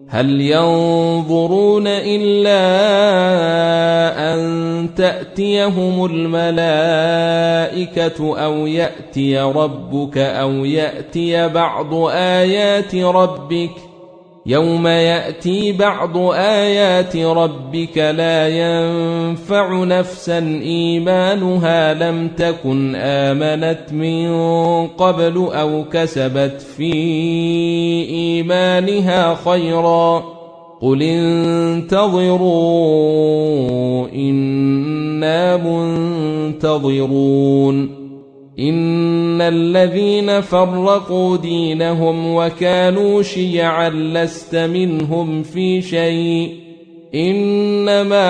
هل ينظرون إلا أن تأتيهم الملائكة أو يأتي ربك أو يأتي بعض آيات ربك يوم يأتي بعض آيات ربك لا ينفع نفسا إيمانها لم تكن آمنت من قبل أو كسبت في إيمانها خيرا قل انتظروا إنا منتظرون إن الذين فرقوا دينهم وكانوا شيعا لست منهم في شيء إنما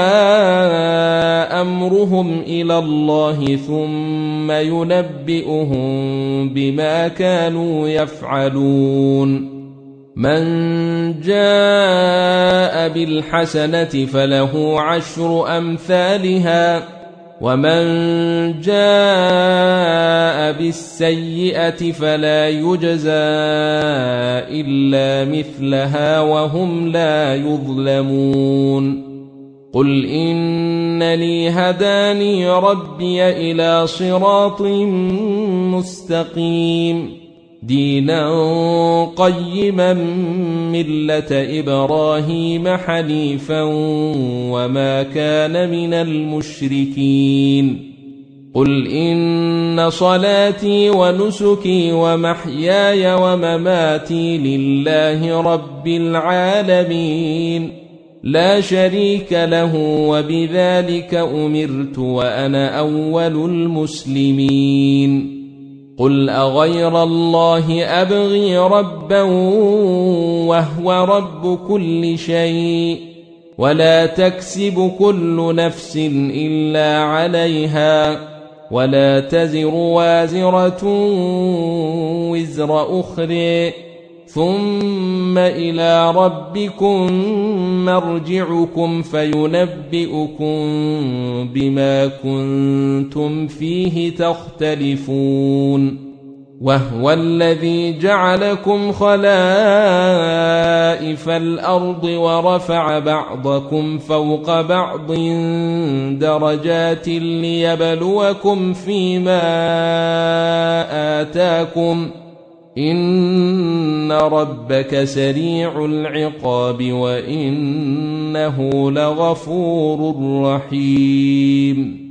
أمرهم إلى الله ثم ينبئهم بما كانوا يفعلون من جاء بالحسنة فله 10 أمثالها ومن جاء بالسيئة فلا يجزى إلا مثلها وهم لا يظلمون قل إنني هداني ربي إلى صراط مستقيم دينا قيما ملة إبراهيم حنيفا وما كان من المشركين قل إن صلاتي ونسكي ومحياي ومماتي لله رب العالمين لا شريك له وبذلك أمرت وأنا أول المسلمين قل أغير الله أبغي ربا وهو رب كل شيء ولا تكسب كل نفس إلا عليها ولا تزر وازرة وزر أخرى ثم إلى ربكم مرجعكم فينبئكم بما كنتم فيه تختلفون وهو الذي جعلكم خلائف الأرض ورفع بعضكم فوق بعض درجات ليبلوكم فيما آتاكم إن ربك سريع العقاب وإنه لغفور رحيم